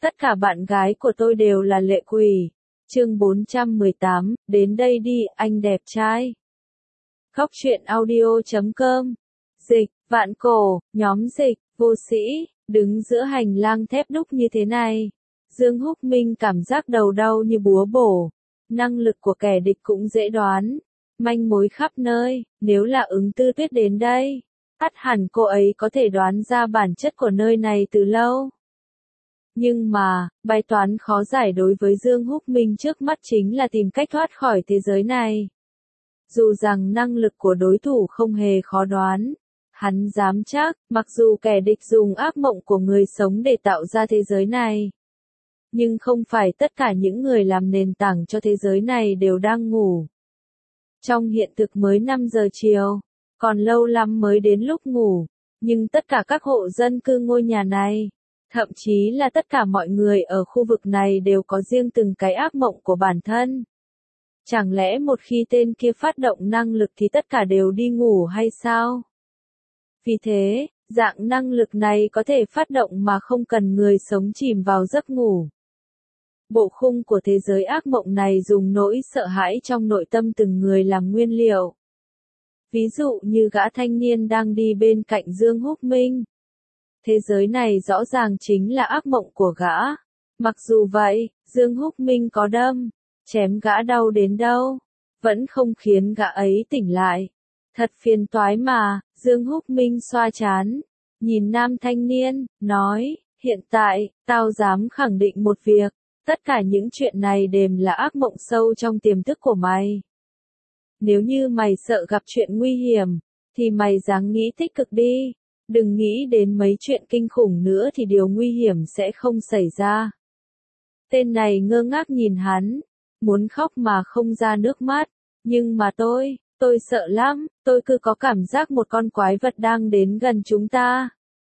Tất cả bạn gái của tôi đều là lệ quỷ. Chương 418, đến đây đi, anh đẹp trai. Góc truyện audio.com. Dịch, Vạn Cổ, nhóm dịch, Vô Sĩ, đứng giữa hành lang thép đúc như thế này. Dương Húc Minh cảm giác đầu đau như búa bổ. Năng lực của kẻ địch cũng dễ đoán. Manh mối khắp nơi, nếu là Ứng Tư Tuyết đến đây, ắt hẳn cô ấy có thể đoán ra bản chất của nơi này từ lâu. Nhưng mà, bài toán khó giải đối với Dương Húc Minh trước mắt chính là tìm cách thoát khỏi thế giới này. Dù rằng năng lực của đối thủ không hề khó đoán, hắn dám chắc, mặc dù kẻ địch dùng ác mộng của người sống để tạo ra thế giới này, nhưng không phải tất cả những người làm nền tảng cho thế giới này đều đang ngủ. Trong hiện thực mới 5 giờ chiều, còn lâu lắm mới đến lúc ngủ, nhưng tất cả các hộ dân cư ngôi nhà này, thậm chí là tất cả mọi người ở khu vực này đều có riêng từng cái ác mộng của bản thân. Chẳng lẽ một khi tên kia phát động năng lực thì tất cả đều đi ngủ hay sao? Vì thế, dạng năng lực này có thể phát động mà không cần người sống chìm vào giấc ngủ. Bộ khung của thế giới ác mộng này dùng nỗi sợ hãi trong nội tâm từng người làm nguyên liệu. Ví dụ như gã thanh niên đang đi bên cạnh Dương Húc Minh. Thế giới này rõ ràng chính là ác mộng của gã. Mặc dù vậy, Dương Húc Minh có đâm, chém gã đau đến đâu, vẫn không khiến gã ấy tỉnh lại. Thật phiền toái mà, Dương Húc Minh xoa trán, nhìn nam thanh niên, nói, hiện tại, tao dám khẳng định một việc, tất cả những chuyện này đều là ác mộng sâu trong tiềm thức của mày. Nếu như mày sợ gặp chuyện nguy hiểm, thì mày ráng nghĩ tích cực đi. Đừng nghĩ đến mấy chuyện kinh khủng nữa thì điều nguy hiểm sẽ không xảy ra. Tên này ngơ ngác nhìn hắn, muốn khóc mà không ra nước mắt, nhưng mà tôi sợ lắm, tôi cứ có cảm giác một con quái vật đang đến gần chúng ta.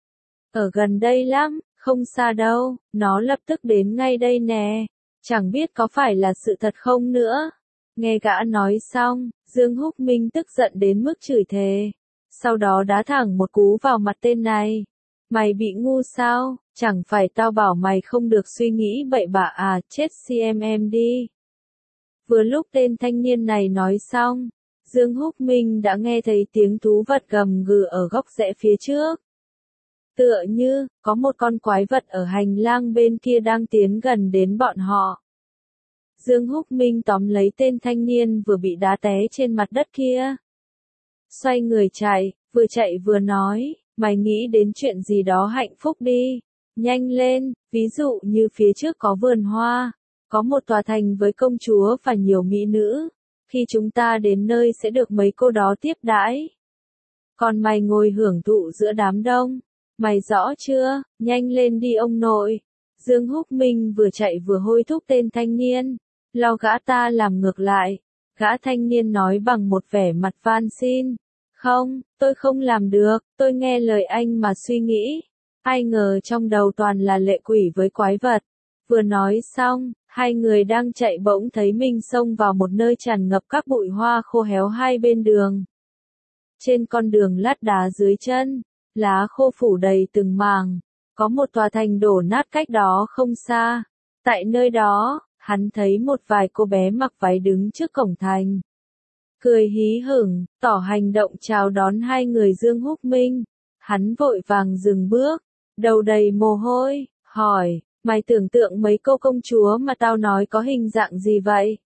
Ở gần đây lắm, không xa đâu, nó lập tức đến ngay đây nè, chẳng biết có phải là sự thật không nữa. Nghe gã nói xong, Dương Húc Minh tức giận đến mức chửi thề. Sau đó đá thẳng một cú vào mặt tên này. Mày bị ngu sao, chẳng phải tao bảo mày không được suy nghĩ bậy bạ à, chết CMM đi. Vừa lúc tên thanh niên này nói xong, Dương Húc Minh đã nghe thấy tiếng thú vật gầm gừ ở góc rẽ phía trước. Tựa như, có một con quái vật ở hành lang bên kia đang tiến gần đến bọn họ. Dương Húc Minh tóm lấy tên thanh niên vừa bị đá té trên mặt đất kia. Xoay người chạy vừa nói, mày nghĩ đến chuyện gì đó hạnh phúc đi, nhanh lên, ví dụ như phía trước có vườn hoa, có một tòa thành với công chúa và nhiều mỹ nữ, khi chúng ta đến nơi sẽ được mấy cô đó tiếp đãi. Còn mày ngồi hưởng thụ giữa đám đông, mày rõ chưa, nhanh lên đi ông nội. Dương Húc Minh vừa chạy vừa hối thúc tên thanh niên, lo gã ta làm ngược lại. Gã thanh niên nói bằng một vẻ mặt van xin. Không, tôi không làm được, tôi nghe lời anh mà suy nghĩ. Ai ngờ trong đầu toàn là lệ quỷ với quái vật. Vừa nói xong, hai người đang chạy bỗng thấy mình xông vào một nơi tràn ngập các bụi hoa khô héo hai bên đường. Trên con đường lát đá dưới chân, lá khô phủ đầy từng mảng. Có một tòa thành đổ nát cách đó không xa. Tại nơi đó, hắn thấy một vài cô bé mặc váy đứng trước cổng thành. Cười hí hửng, tỏ hành động chào đón hai người Dương Húc Minh. Hắn vội vàng dừng bước, đầu đầy mồ hôi, hỏi, mày tưởng tượng mấy cô công chúa mà tao nói có hình dạng gì vậy?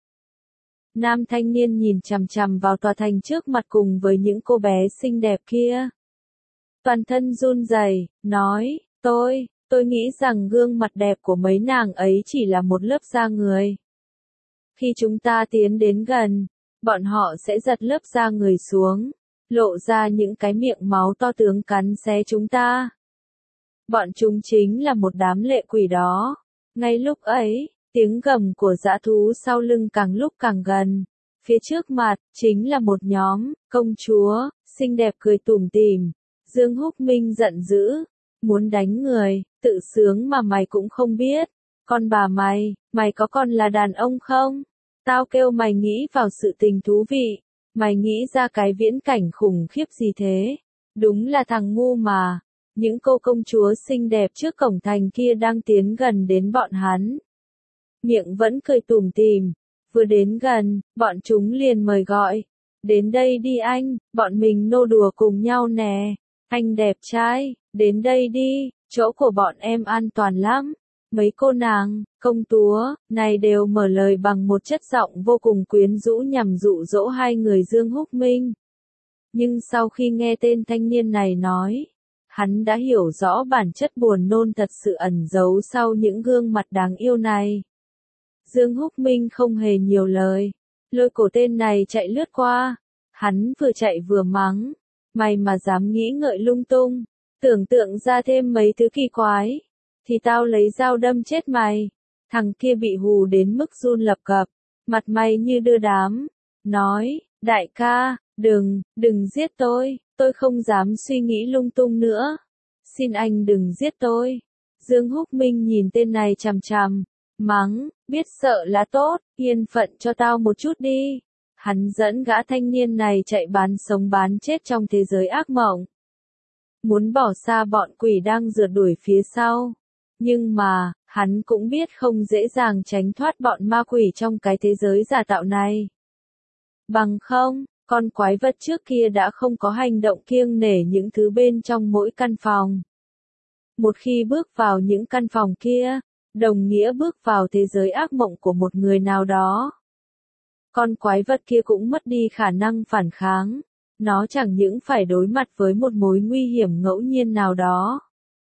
Nam thanh niên nhìn chằm chằm vào tòa thành trước mặt cùng với những cô bé xinh đẹp kia. Toàn thân run rẩy, nói, tôi nghĩ rằng gương mặt đẹp của mấy nàng ấy chỉ là một lớp da người. Khi chúng ta tiến đến gần, bọn họ sẽ giật lớp da người xuống, lộ ra những cái miệng máu to tướng cắn xé chúng ta. Bọn chúng chính là một đám lệ quỷ đó. Ngay lúc ấy, tiếng gầm của dã thú sau lưng càng lúc càng gần. Phía trước mặt, chính là một nhóm, công chúa, xinh đẹp cười tủm tỉm. Dương Húc Minh giận dữ, muốn đánh người, tự sướng mà mày cũng không biết. Con bà mày có còn là đàn ông không? Tao kêu mày nghĩ vào sự tình thú vị, mày nghĩ ra cái viễn cảnh khủng khiếp gì thế? Đúng là thằng ngu mà. những cô công chúa xinh đẹp trước cổng thành kia đang tiến gần đến bọn hắn. Miệng vẫn cười tủm tỉm, vừa đến gần, bọn chúng liền mời gọi. Đến đây đi anh, bọn mình nô đùa cùng nhau nè. Anh đẹp trai, đến đây đi, chỗ của bọn em an toàn lắm. Mấy cô nàng, công chúa, này đều mở lời bằng một chất giọng vô cùng quyến rũ nhằm dụ dỗ hai người Dương Húc Minh. Nhưng sau khi nghe tên thanh niên này nói, hắn đã hiểu rõ bản chất buồn nôn thật sự ẩn giấu sau những gương mặt đáng yêu này. Dương Húc Minh không hề nhiều lời, lôi cổ tên này chạy lướt qua. Hắn vừa chạy vừa mắng, mày mà dám nghĩ ngợi lung tung, tưởng tượng ra thêm mấy thứ kỳ quái, thì tao lấy dao đâm chết mày. Thằng kia bị hù đến mức run lập cập, mặt mày như đưa đám, nói, đại ca, đừng giết tôi không dám suy nghĩ lung tung nữa. Xin anh đừng giết tôi. Dương Húc Minh nhìn tên này chằm chằm, mắng, biết sợ là tốt, yên phận cho tao một chút đi. Hắn dẫn gã thanh niên này chạy bán sống bán chết trong thế giới ác mộng. Muốn bỏ xa bọn quỷ đang rượt đuổi phía sau. Nhưng mà, hắn cũng biết không dễ dàng tránh thoát bọn ma quỷ trong cái thế giới giả tạo này. Bằng không, con quái vật trước kia đã không có hành động kiêng nể những thứ bên trong mỗi căn phòng. Một khi bước vào những căn phòng kia, đồng nghĩa bước vào thế giới ác mộng của một người nào đó. Con quái vật kia cũng mất đi khả năng phản kháng, nó chẳng những phải đối mặt với một mối nguy hiểm ngẫu nhiên nào đó,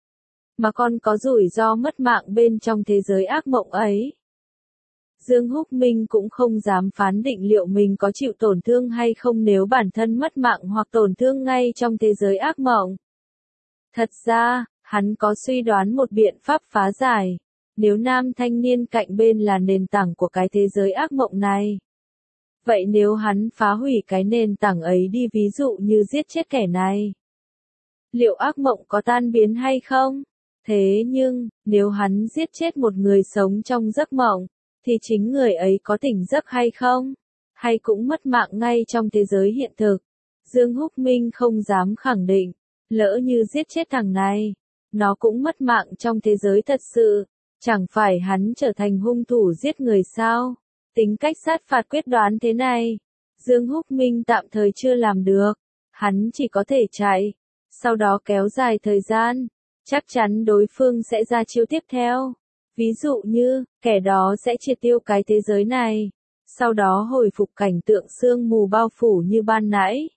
mà còn có rủi ro mất mạng bên trong thế giới ác mộng ấy. Dương Húc Minh cũng không dám phán định liệu mình có chịu tổn thương hay không nếu bản thân mất mạng hoặc tổn thương ngay trong thế giới ác mộng. Thật ra, hắn có suy đoán một biện pháp phá giải, nếu nam thanh niên cạnh bên là nền tảng của cái thế giới ác mộng này. Vậy nếu hắn phá hủy cái nền tảng ấy đi, ví dụ như giết chết kẻ này, liệu ác mộng có tan biến hay không? Thế nhưng, nếu hắn giết chết một người sống trong giấc mộng, thì chính người ấy có tỉnh giấc hay không? Hay cũng mất mạng ngay trong thế giới hiện thực? Dương Húc Minh không dám khẳng định, lỡ như giết chết thằng này, nó cũng mất mạng trong thế giới thật sự, chẳng phải hắn trở thành hung thủ giết người sao? Tính cách sát phạt quyết đoán thế này, Dương Húc Minh tạm thời chưa làm được, hắn chỉ có thể chạy, sau đó kéo dài thời gian, chắc chắn đối phương sẽ ra chiêu tiếp theo. Ví dụ như, kẻ đó sẽ triệt tiêu cái thế giới này, sau đó hồi phục cảnh tượng sương mù bao phủ như ban nãy.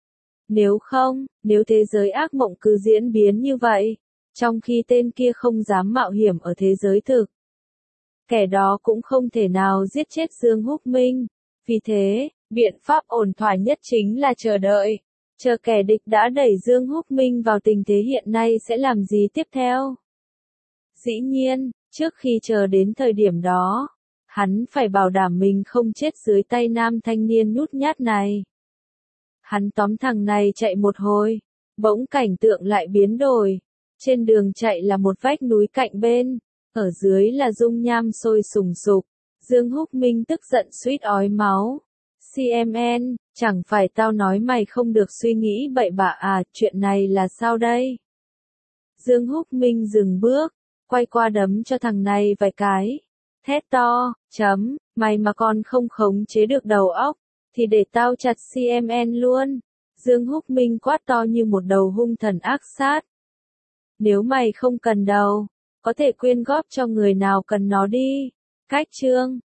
Nếu không, nếu thế giới ác mộng cứ diễn biến như vậy, trong khi tên kia không dám mạo hiểm ở thế giới thực, kẻ đó cũng không thể nào giết chết Dương Húc Minh. Vì thế, biện pháp ổn thỏa nhất chính là chờ đợi, chờ kẻ địch đã đẩy Dương Húc Minh vào tình thế hiện nay sẽ làm gì tiếp theo. Dĩ nhiên, trước khi chờ đến thời điểm đó, hắn phải bảo đảm mình không chết dưới tay nam thanh niên nhút nhát này. Hắn tóm thằng này chạy một hồi, bỗng cảnh tượng lại biến đổi. Trên đường chạy là một vách núi cạnh bên, ở dưới là dung nham sôi sùng sục. Dương Húc Minh tức giận suýt ói máu. CMN, chẳng phải tao nói mày không được suy nghĩ bậy bạ à, chuyện này là sao đây? Dương Húc Minh dừng bước, quay qua đấm cho thằng này vài cái. Thét to, mày mà còn không khống chế được đầu óc, thì để tao chặt CMN luôn. Dương Húc Minh quát to như một đầu hung thần ác sát. Nếu mày không cần đầu, có thể quyên góp cho người nào cần nó đi. Cách chương